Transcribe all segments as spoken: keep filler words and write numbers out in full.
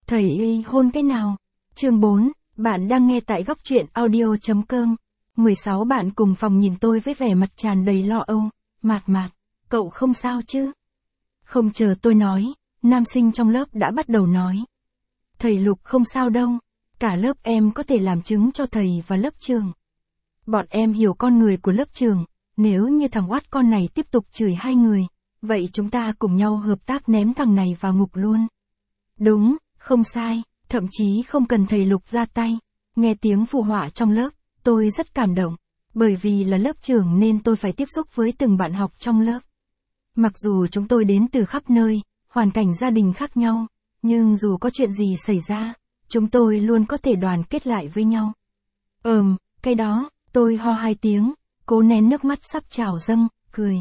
Thầy y hôn cái nào? Chương bốn, bạn đang nghe tại góc truyện audio.com. mười sáu Bạn cùng phòng nhìn tôi với vẻ mặt tràn đầy lo âu. Mạt mạt, cậu không sao chứ? Không chờ tôi nói, nam sinh trong lớp đã bắt đầu nói. Thầy Lục không sao đâu, cả lớp em có thể làm chứng cho thầy và lớp trường. Bọn em hiểu con người của lớp trường, nếu như thằng oát con này tiếp tục chửi hai người, vậy chúng ta cùng nhau hợp tác ném thằng này vào ngục luôn. Đúng, không sai, thậm chí không cần thầy Lục ra tay. Nghe tiếng phụ họa trong lớp, tôi rất cảm động, bởi vì là lớp trưởng nên tôi phải tiếp xúc với từng bạn học trong lớp. Mặc dù chúng tôi đến từ khắp nơi, hoàn cảnh gia đình khác nhau, nhưng dù có chuyện gì xảy ra, chúng tôi luôn có thể đoàn kết lại với nhau. Ừm, cái đó, tôi ho hai tiếng, cố nén nước mắt sắp trào dâng, cười.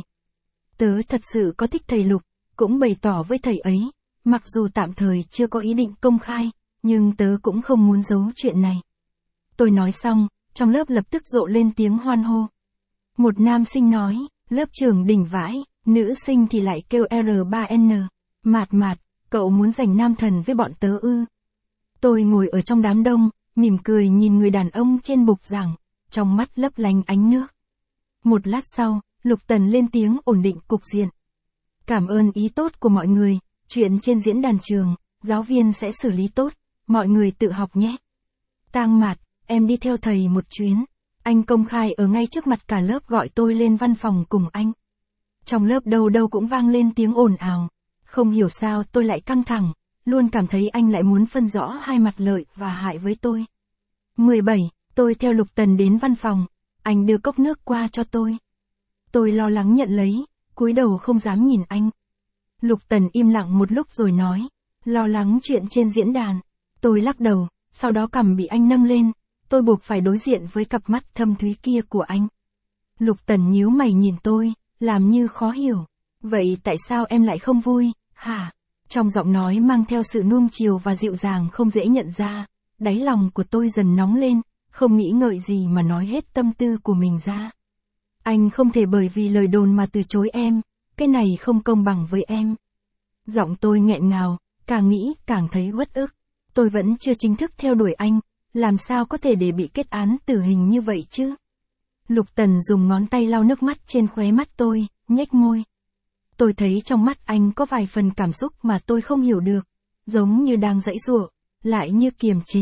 Tớ thật sự có thích thầy Lục, cũng bày tỏ với thầy ấy, mặc dù tạm thời chưa có ý định công khai, nhưng tớ cũng không muốn giấu chuyện này. Tôi nói xong, trong lớp lập tức rộ lên tiếng hoan hô. Một nam sinh nói, lớp trưởng đỉnh vãi, nữ sinh thì lại kêu R ba N. Mạt mạt, cậu muốn giành nam thần với bọn tớ ư? Tôi ngồi ở trong đám đông, mỉm cười nhìn người đàn ông trên bục giảng, trong mắt lấp lánh ánh nước. Một lát sau, Lục Tần lên tiếng ổn định cục diện. Cảm ơn ý tốt của mọi người, chuyện trên diễn đàn trường, giáo viên sẽ xử lý tốt, mọi người tự học nhé. Tang Mạt, em đi theo thầy một chuyến. Anh công khai ở ngay trước mặt cả lớp gọi tôi lên văn phòng cùng anh. Trong lớp đâu đâu cũng vang lên tiếng ồn ào. Không hiểu sao tôi lại căng thẳng, luôn cảm thấy anh lại muốn phân rõ hai mặt lợi và hại với tôi. mười bảy, tôi theo Lục Tần đến văn phòng, anh đưa cốc nước qua cho tôi. Tôi lo lắng nhận lấy, cúi đầu không dám nhìn anh. Lục Tần im lặng một lúc rồi nói, lo lắng chuyện trên diễn đàn. Tôi lắc đầu, sau đó cằm bị anh nâng lên, tôi buộc phải đối diện với cặp mắt thâm thúy kia của anh. Lục Tần nhíu mày nhìn tôi, làm như khó hiểu. Vậy tại sao em lại không vui, hả? Trong giọng nói mang theo sự nuông chiều và dịu dàng không dễ nhận ra, đáy lòng của tôi dần nóng lên, không nghĩ ngợi gì mà nói hết tâm tư của mình ra. Anh không thể bởi vì lời đồn mà từ chối em, cái này không công bằng với em. Giọng tôi nghẹn ngào, càng nghĩ càng thấy uất ức. Tôi vẫn chưa chính thức theo đuổi anh, làm sao có thể để bị kết án tử hình như vậy chứ? Lục Tần dùng ngón tay lau nước mắt trên khóe mắt tôi, nhếch môi. Tôi thấy trong mắt anh có vài phần cảm xúc mà tôi không hiểu được, giống như đang giãy giụa, lại như kiềm chế.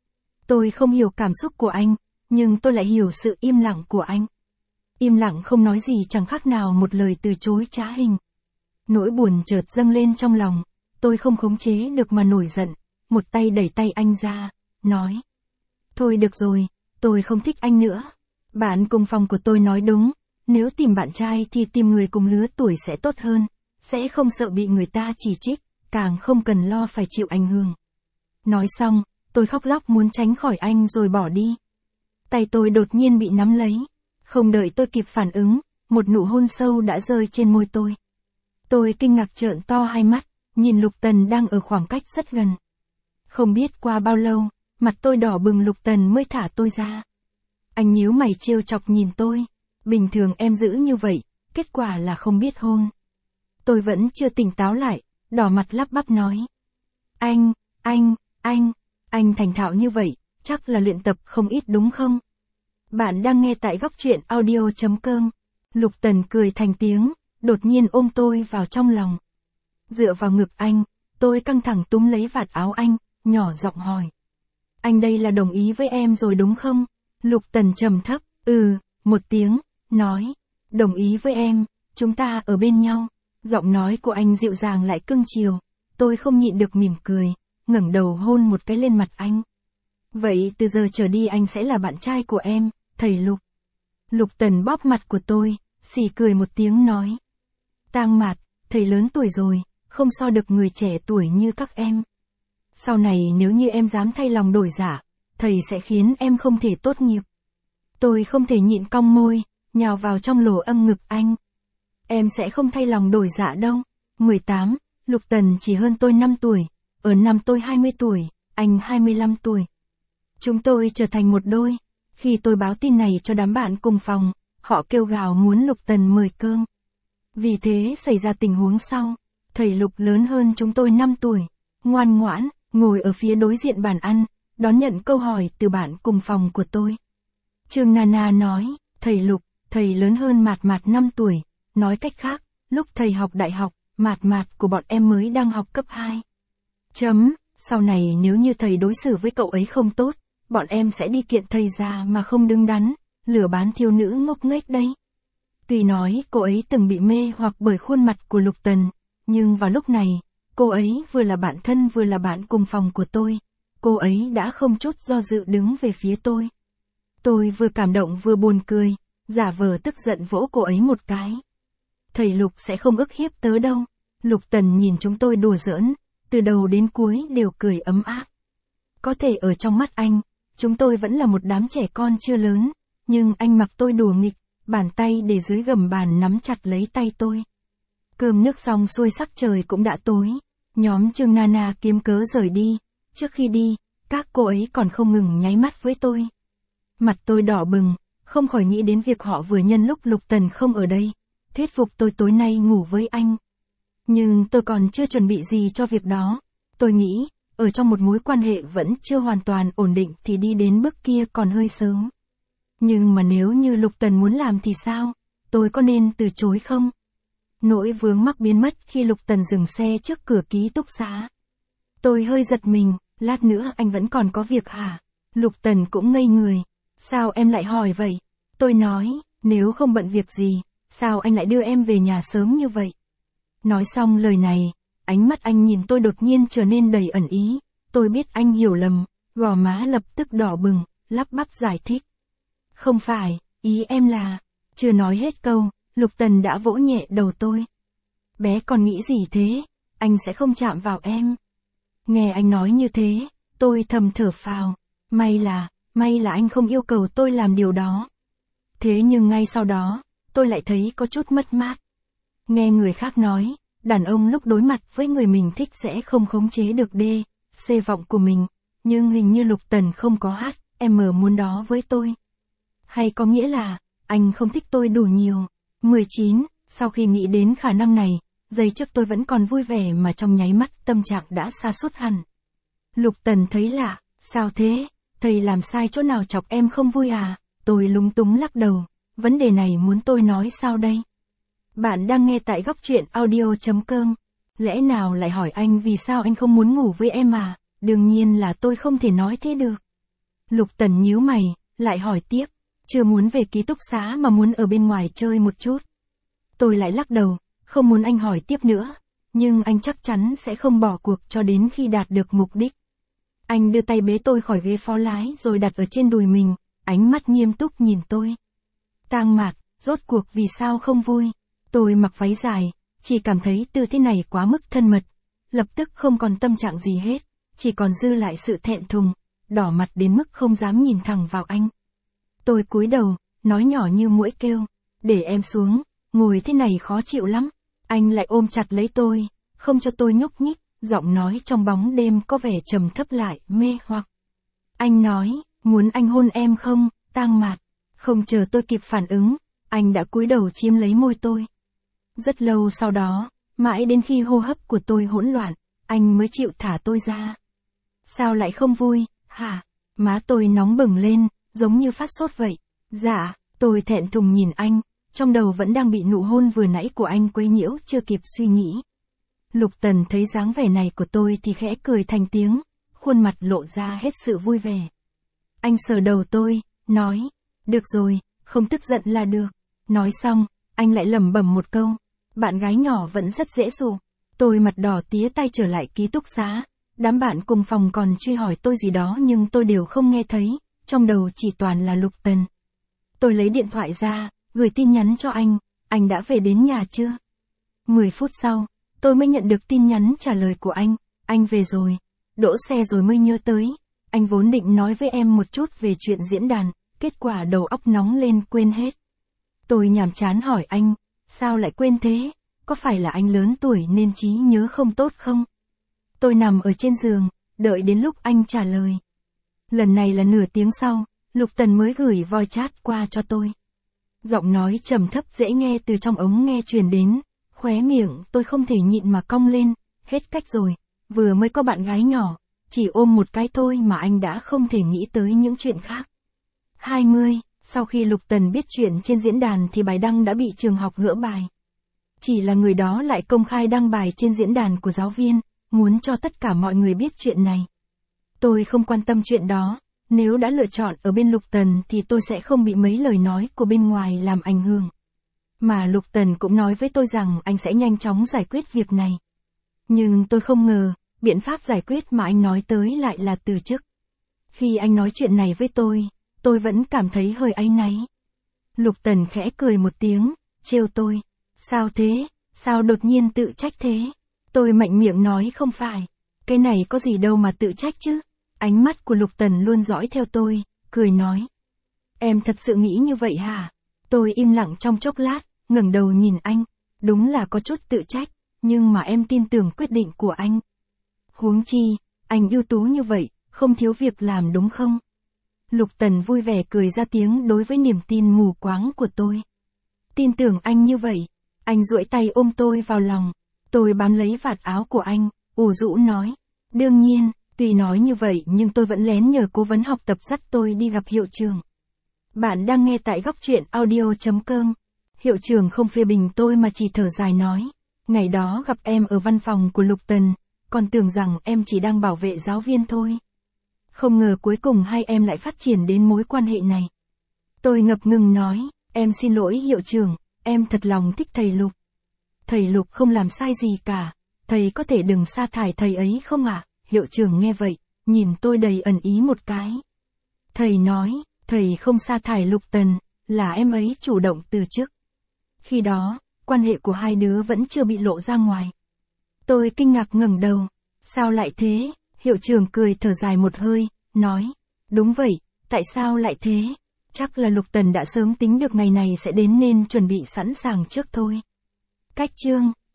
Tôi không hiểu cảm xúc của anh, nhưng tôi lại hiểu sự im lặng của anh. Im lặng không nói gì chẳng khác nào một lời từ chối trá hình. Nỗi buồn chợt dâng lên trong lòng, tôi không khống chế được mà nổi giận, một tay đẩy tay anh ra, nói. Thôi được rồi, tôi không thích anh nữa. Bạn cùng phòng của tôi nói đúng, nếu tìm bạn trai thì tìm người cùng lứa tuổi sẽ tốt hơn, sẽ không sợ bị người ta chỉ trích, càng không cần lo phải chịu ảnh hưởng. Nói xong, tôi khóc lóc muốn tránh khỏi anh rồi bỏ đi. Tay tôi đột nhiên bị nắm lấy, không đợi tôi kịp phản ứng, một nụ hôn sâu đã rơi trên môi tôi. Tôi kinh ngạc trợn to hai mắt, nhìn Lục Tần đang ở khoảng cách rất gần. Không biết qua bao lâu, mặt tôi đỏ bừng Lục Tần mới thả tôi ra. Anh nhíu mày trêu chọc nhìn tôi, bình thường em giữ như vậy, kết quả là không biết hôn. Tôi vẫn chưa tỉnh táo lại, đỏ mặt lắp bắp nói. Anh, anh, anh, anh thành thạo như vậy, chắc là luyện tập không ít đúng không? Bạn đang nghe tại góc truyện audio.com. Lục Tần cười thành tiếng, đột nhiên ôm tôi vào trong lòng. Dựa vào ngực anh, tôi căng thẳng túm lấy vạt áo anh, nhỏ giọng hỏi. Anh đây là đồng ý với em rồi đúng không? Lục Tần trầm thấp, ừ, một tiếng, nói. Đồng ý với em, chúng ta ở bên nhau. Giọng nói của anh dịu dàng lại cưng chiều, tôi không nhịn được mỉm cười, ngẩng đầu hôn một cái lên mặt anh. Vậy từ giờ trở đi anh sẽ là bạn trai của em, thầy Lục. Lục Tần bóp mặt của tôi, xì cười một tiếng nói. Tang Mạt, thầy lớn tuổi rồi, không so được người trẻ tuổi như các em. Sau này nếu như em dám thay lòng đổi dạ, thầy sẽ khiến em không thể tốt nghiệp. Tôi không thể nhịn cong môi, nhào vào trong lỗ âm ngực anh. Em sẽ không thay lòng đổi dạ đâu. mười tám, Lục Tần chỉ hơn tôi năm tuổi, ở năm tôi hai mươi tuổi, anh hai mươi lăm tuổi. Chúng tôi trở thành một đôi. Khi tôi báo tin này cho đám bạn cùng phòng, họ kêu gào muốn Lục Tần mời cơm. Vì thế xảy ra tình huống sau, thầy Lục lớn hơn chúng tôi năm tuổi, ngoan ngoãn, ngồi ở phía đối diện bàn ăn, đón nhận câu hỏi từ bạn cùng phòng của tôi. Trương Nana nói, thầy Lục, thầy lớn hơn Mạt Mạt năm tuổi, nói cách khác, lúc thầy học đại học, Mạt Mạt của bọn em mới đang học cấp hai. Chấm, sau này nếu như thầy đối xử với cậu ấy không tốt, bọn em sẽ đi kiện thầy ra mà không đứng đắn, lừa bán thiếu nữ ngốc nghếch đấy. Tuy nói cô ấy từng bị mê hoặc bởi khuôn mặt của Lục Tần, nhưng vào lúc này, cô ấy vừa là bạn thân vừa là bạn cùng phòng của tôi, cô ấy đã không chút do dự đứng về phía tôi. Tôi vừa cảm động vừa buồn cười, giả vờ tức giận vỗ cô ấy một cái. Thầy Lục sẽ không ức hiếp tớ đâu. Lục Tần nhìn chúng tôi đùa giỡn, từ đầu đến cuối đều cười ấm áp. Có thể ở trong mắt anh, chúng tôi vẫn là một đám trẻ con chưa lớn, nhưng anh mặc tôi đùa nghịch, bàn tay để dưới gầm bàn nắm chặt lấy tay tôi. Cơm nước xong xuôi sắc trời cũng đã tối, nhóm Trương Nana kiếm cớ rời đi, trước khi đi, các cô ấy còn không ngừng nháy mắt với tôi. Mặt tôi đỏ bừng, không khỏi nghĩ đến việc họ vừa nhân lúc Lục Tần không ở đây, thuyết phục tôi tối nay ngủ với anh. Nhưng tôi còn chưa chuẩn bị gì cho việc đó. Tôi nghĩ, ở trong một mối quan hệ vẫn chưa hoàn toàn ổn định thì đi đến bước kia còn hơi sớm. Nhưng mà nếu như Lục Tần muốn làm thì sao? Tôi có nên từ chối không? Nỗi vướng mắc biến mất khi Lục Tần dừng xe trước cửa ký túc xá. Tôi hơi giật mình, lát nữa anh vẫn còn có việc hả? Lục Tần cũng ngây người. Sao em lại hỏi vậy? Tôi nói, nếu không bận việc gì, sao anh lại đưa em về nhà sớm như vậy? Nói xong lời này, ánh mắt anh nhìn tôi đột nhiên trở nên đầy ẩn ý. Tôi biết anh hiểu lầm, gò má lập tức đỏ bừng, lắp bắp giải thích. Không phải, ý em là... Chưa nói hết câu, Lục Tần đã vỗ nhẹ đầu tôi. Bé còn nghĩ gì thế? Anh sẽ không chạm vào em. Nghe anh nói như thế, tôi thầm thở phào. May là, may là anh không yêu cầu tôi làm điều đó. Thế nhưng ngay sau đó, tôi lại thấy có chút mất mát. Nghe người khác nói, đàn ông lúc đối mặt với người mình thích sẽ không khống chế được đê, xê vọng của mình. Nhưng hình như Lục Tần không có hát, em muốn đó với tôi. Hay có nghĩa là, anh không thích tôi đủ nhiều. mười chín, sau khi nghĩ đến khả năng này, giây trước tôi vẫn còn vui vẻ mà trong nháy mắt tâm trạng đã sa sút hẳn. Lục Tần thấy lạ, sao thế? Thầy làm sai chỗ nào chọc em không vui à? Tôi lúng túng lắc đầu, vấn đề này muốn tôi nói sao đây? Bạn đang nghe tại góc truyện audio chấm com. Lẽ nào lại hỏi anh vì sao anh không muốn ngủ với em à? Đương nhiên là tôi không thể nói thế được. Lục Tần nhíu mày, lại hỏi tiếp. Chưa muốn về ký túc xá mà muốn ở bên ngoài chơi một chút. Tôi lại lắc đầu, không muốn anh hỏi tiếp nữa. Nhưng anh chắc chắn sẽ không bỏ cuộc cho đến khi đạt được mục đích. Anh đưa tay bế tôi khỏi ghế phó lái rồi đặt ở trên đùi mình, ánh mắt nghiêm túc nhìn tôi. Tang Mạt, rốt cuộc vì sao không vui? Tôi mặc váy dài, chỉ cảm thấy tư thế này quá mức thân mật. Lập tức không còn tâm trạng gì hết, chỉ còn dư lại sự thẹn thùng, đỏ mặt đến mức không dám nhìn thẳng vào anh. Tôi cúi đầu, nói nhỏ như muỗi kêu, để em xuống, ngồi thế này khó chịu lắm. Anh lại ôm chặt lấy tôi, không cho tôi nhúc nhích, giọng nói trong bóng đêm có vẻ trầm thấp lại, mê hoặc. Anh nói, muốn anh hôn em không, Tang Mạt. Không chờ tôi kịp phản ứng, anh đã cúi đầu chiếm lấy môi tôi. Rất lâu sau đó, mãi đến khi hô hấp của tôi hỗn loạn, anh mới chịu thả tôi ra. Sao lại không vui, hả? Má tôi nóng bừng lên, giống như phát sốt vậy. Dạ, tôi thẹn thùng nhìn anh, trong đầu vẫn đang bị nụ hôn vừa nãy của anh quấy nhiễu chưa kịp suy nghĩ. Lục Tần thấy dáng vẻ này của tôi thì khẽ cười thành tiếng, khuôn mặt lộ ra hết sự vui vẻ. Anh sờ đầu tôi, nói, được rồi, không tức giận là được. Nói xong, anh lại lẩm bẩm một câu, bạn gái nhỏ vẫn rất dễ dụ. Tôi mặt đỏ tía tay trở lại ký túc xá, đám bạn cùng phòng còn truy hỏi tôi gì đó nhưng tôi đều không nghe thấy, trong đầu chỉ toàn là Lục Tần. Tôi lấy điện thoại ra, gửi tin nhắn cho anh, anh đã về đến nhà chưa? mười phút sau, tôi mới nhận được tin nhắn trả lời của anh, anh về rồi, đỗ xe rồi mới nhớ tới, anh vốn định nói với em một chút về chuyện diễn đàn, kết quả đầu óc nóng lên quên hết. Tôi nhàm chán hỏi anh, sao lại quên thế, có phải là anh lớn tuổi nên trí nhớ không tốt không? Tôi nằm ở trên giường, đợi đến lúc anh trả lời. Lần này là nửa tiếng sau, Lục Tần mới gửi voice chat qua cho tôi. Giọng nói trầm thấp dễ nghe từ trong ống nghe truyền đến, khóe miệng tôi không thể nhịn mà cong lên, hết cách rồi, vừa mới có bạn gái nhỏ, Chỉ ôm một cái thôi mà anh đã không thể nghĩ tới những chuyện khác. hai mươi. Sau khi Lục Tần biết chuyện trên diễn đàn thì bài đăng đã bị trường học gỡ bài. Chỉ là người đó lại công khai đăng bài trên diễn đàn của giáo viên, muốn cho tất cả mọi người biết chuyện này. Tôi không quan tâm chuyện đó, nếu đã lựa chọn ở bên Lục Tần thì tôi sẽ không bị mấy lời nói của bên ngoài làm ảnh hưởng. Mà Lục Tần cũng nói với tôi rằng anh sẽ nhanh chóng giải quyết việc này. Nhưng tôi không ngờ, biện pháp giải quyết mà anh nói tới lại là từ chức. Khi anh nói chuyện này với tôi, tôi vẫn cảm thấy hơi áy náy. Lục Tần khẽ cười một tiếng, trêu tôi. Sao thế? Sao đột nhiên tự trách thế? Tôi mạnh miệng nói không phải. Cái này có gì đâu mà tự trách chứ. Ánh mắt của Lục Tần luôn dõi theo tôi, cười nói. Em thật sự nghĩ như vậy hả? Tôi im lặng trong chốc lát, ngẩng đầu nhìn anh. Đúng là có chút tự trách, nhưng mà em tin tưởng quyết định của anh. Huống chi, anh ưu tú như vậy, không thiếu việc làm đúng không? Lục Tần vui vẻ cười ra tiếng đối với niềm tin mù quáng của tôi. Tin tưởng anh như vậy. Anh duỗi tay ôm tôi vào lòng. Tôi bám lấy vạt áo của anh, ủ rũ nói. Đương nhiên, tuy nói như vậy nhưng tôi vẫn lén nhờ cố vấn học tập dắt tôi đi gặp hiệu trưởng. Bạn đang nghe tại góc truyện audio chấm com. Hiệu trưởng không phê bình tôi mà chỉ thở dài nói. Ngày đó gặp em ở văn phòng của Lục Tần, còn tưởng rằng em chỉ đang bảo vệ giáo viên thôi. Không ngờ cuối cùng hai em lại phát triển đến mối quan hệ này. Tôi ngập ngừng nói, em xin lỗi hiệu trưởng, em thật lòng thích thầy Lục. Thầy Lục không làm sai gì cả, thầy có thể đừng sa thải thầy ấy không ạ? À? Hiệu trưởng nghe vậy, nhìn tôi đầy ẩn ý một cái. Thầy nói, thầy không sa thải Lục Tần, là em ấy chủ động từ chức. Khi đó, quan hệ của hai đứa vẫn chưa bị lộ ra ngoài. Tôi kinh ngạc ngẩng đầu, sao lại thế? Hiệu trưởng cười thở dài một hơi, nói, đúng vậy, tại sao lại thế? Chắc là Lục Tần đã sớm tính được ngày này sẽ đến nên chuẩn bị sẵn sàng trước thôi. Cách chương